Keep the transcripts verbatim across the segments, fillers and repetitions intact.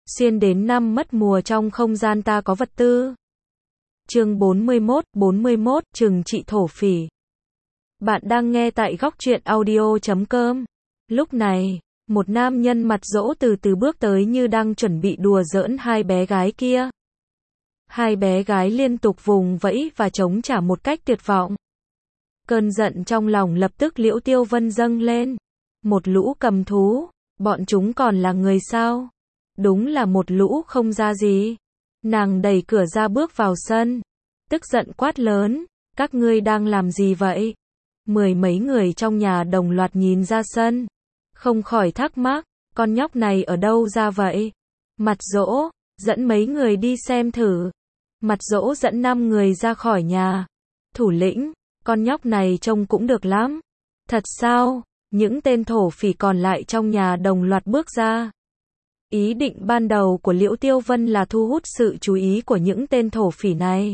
Xuyên đến năm mất mùa trong không gian ta có vật tư. Chương bốn mươi mốt, bốn mươi mốt, trừng trị thổ phỉ. Bạn đang nghe tại góc truyện audio chấm com. Lúc này, một nam nhân mặt dỗ từ từ bước tới như đang chuẩn bị đùa giỡn hai bé gái kia. Hai bé gái liên tục vùng vẫy và chống trả một cách tuyệt vọng. Cơn giận trong lòng lập tức Liễu Tiêu Vân dâng lên. Một lũ cầm thú, bọn chúng còn là người sao? Đúng là một lũ không ra gì. Nàng đẩy cửa ra bước vào sân, tức giận quát lớn, các ngươi đang làm gì vậy? Mười mấy người trong nhà đồng loạt nhìn ra sân, không khỏi thắc mắc, con nhóc này ở đâu ra vậy? Mặt dỗ, dẫn mấy người đi xem thử. Mặt dỗ dẫn năm người ra khỏi nhà. Thủ lĩnh, con nhóc này trông cũng được lắm. Thật sao? Những tên thổ phỉ còn lại trong nhà đồng loạt bước ra. Ý định ban đầu của Liễu Tiêu Vân là thu hút sự chú ý của những tên thổ phỉ này.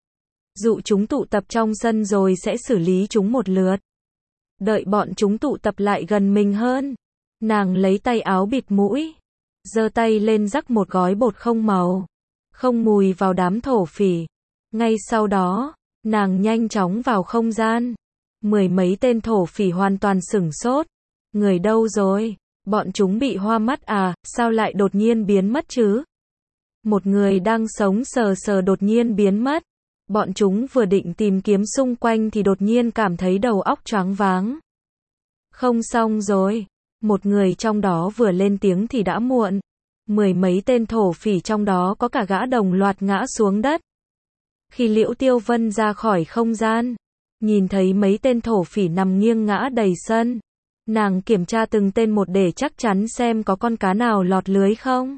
Dụ chúng tụ tập trong sân rồi sẽ xử lý chúng một lượt. Đợi bọn chúng tụ tập lại gần mình hơn. Nàng lấy tay áo bịt mũi, giơ tay lên rắc một gói bột không màu, không mùi vào đám thổ phỉ. Ngay sau đó, nàng nhanh chóng vào không gian. Mười mấy tên thổ phỉ hoàn toàn sửng sốt. Người đâu rồi? Bọn chúng bị hoa mắt à, sao lại đột nhiên biến mất chứ? Một người đang sống sờ sờ đột nhiên biến mất. Bọn chúng vừa định tìm kiếm xung quanh thì đột nhiên cảm thấy đầu óc choáng váng. Không xong rồi. Một người trong đó vừa lên tiếng thì đã muộn. Mười mấy tên thổ phỉ trong đó có cả gã đồng loạt ngã xuống đất. Khi Liễu Tiêu Vân ra khỏi không gian, nhìn thấy mấy tên thổ phỉ nằm nghiêng ngã đầy sân. Nàng kiểm tra từng tên một để chắc chắn xem có con cá nào lọt lưới không.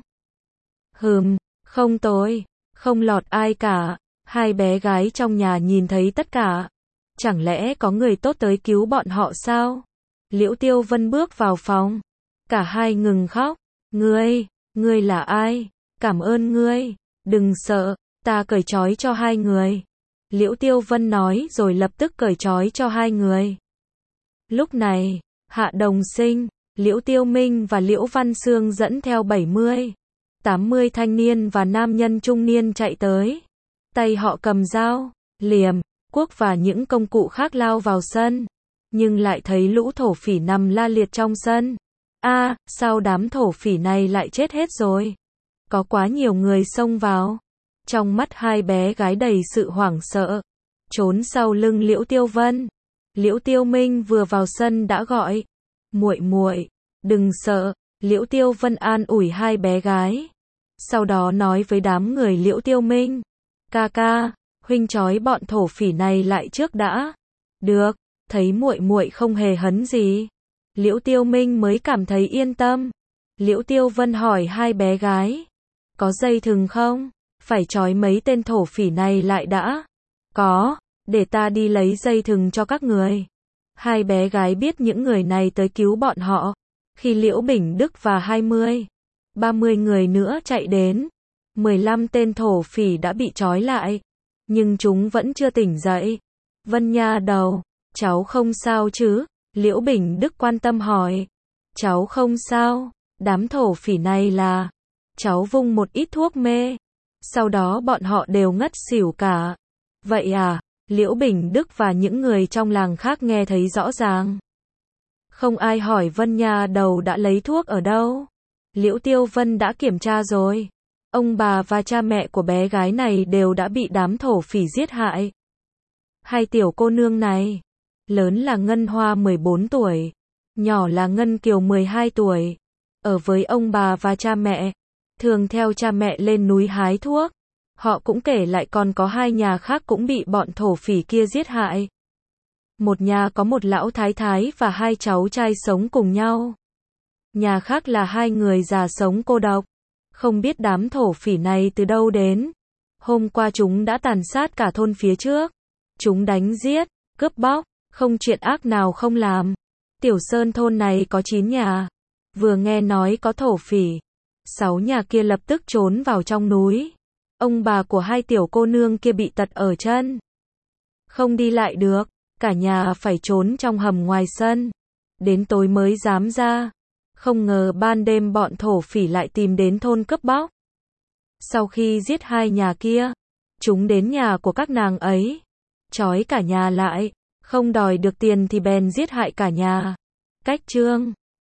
Hừm, không tối, không lọt ai cả. Hai bé gái trong nhà nhìn thấy tất cả. Chẳng lẽ có người tốt tới cứu bọn họ sao? Liễu Tiêu Vân bước vào phòng. Cả hai ngừng khóc. Ngươi, ngươi là ai? Cảm ơn ngươi. Đừng sợ, ta cởi trói cho hai người. Liễu Tiêu Vân nói rồi lập tức cởi trói cho hai người. Lúc này, Hạ Đồng Sinh, Liễu Tiêu Minh và Liễu Văn Sương dẫn theo bảy mươi, tám mươi thanh niên và nam nhân trung niên chạy tới. Tay họ cầm dao, liềm, cuốc và những công cụ khác lao vào sân. Nhưng lại thấy lũ thổ phỉ nằm la liệt trong sân. A, à, sao đám thổ phỉ này lại chết hết rồi? Có quá nhiều người xông vào. Trong mắt hai bé gái đầy sự hoảng sợ. Trốn sau lưng Liễu Tiêu Vân. Liễu Tiêu Minh vừa vào sân đã gọi. Muội muội, đừng sợ. Liễu Tiêu Vân an ủi hai bé gái. Sau đó nói với đám người Liễu Tiêu Minh. Ca ca, huynh trói bọn thổ phỉ này lại trước đã. Được, thấy muội muội không hề hấn gì. Liễu Tiêu Minh mới cảm thấy yên tâm. Liễu Tiêu Vân hỏi hai bé gái. Có dây thừng không? Phải trói mấy tên thổ phỉ này lại đã. Có, để ta đi lấy dây thừng cho các người. Hai bé gái biết những người này tới cứu bọn họ. Khi Liễu Bình Đức và hai mươi, ba mươi người nữa chạy đến, mười lăm tên thổ phỉ đã bị trói lại. Nhưng chúng vẫn chưa tỉnh dậy. Vân nha đầu, cháu không sao chứ? Liễu Bình Đức quan tâm hỏi. Cháu không sao, đám thổ phỉ này là... Cháu vung một ít thuốc mê. Sau đó bọn họ đều ngất xỉu cả. Vậy à? Liễu Bình Đức và những người trong làng khác nghe thấy rõ ràng. Không ai hỏi Vân nha đầu đã lấy thuốc ở đâu. Liễu Tiêu Vân đã kiểm tra rồi. Ông bà và cha mẹ của bé gái này đều đã bị đám thổ phỉ giết hại. Hai tiểu cô nương này, lớn là Ngân Hoa mười bốn tuổi, nhỏ là Ngân Kiều mười hai tuổi, ở với ông bà và cha mẹ, thường theo cha mẹ lên núi hái thuốc. Họ cũng kể lại còn có hai nhà khác cũng bị bọn thổ phỉ kia giết hại. Một nhà có một lão thái thái và hai cháu trai sống cùng nhau. Nhà khác là hai người già sống cô độc. Không biết đám thổ phỉ này từ đâu đến. Hôm qua chúng đã tàn sát cả thôn phía trước. Chúng đánh giết, cướp bóc, không chuyện ác nào không làm. Tiểu Sơn thôn này có chín nhà. Vừa nghe nói có thổ phỉ, sáu nhà kia lập tức trốn vào trong núi. Ông bà của hai tiểu cô nương kia bị tật ở chân. Không đi lại được, cả nhà phải trốn trong hầm ngoài sân. Đến tối mới dám ra. Không ngờ ban đêm bọn thổ phỉ lại tìm đến thôn cướp bóc. Sau khi giết hai nhà kia, chúng đến nhà của các nàng ấy, trói cả nhà lại, không đòi được tiền thì bèn giết hại cả nhà. Cách chương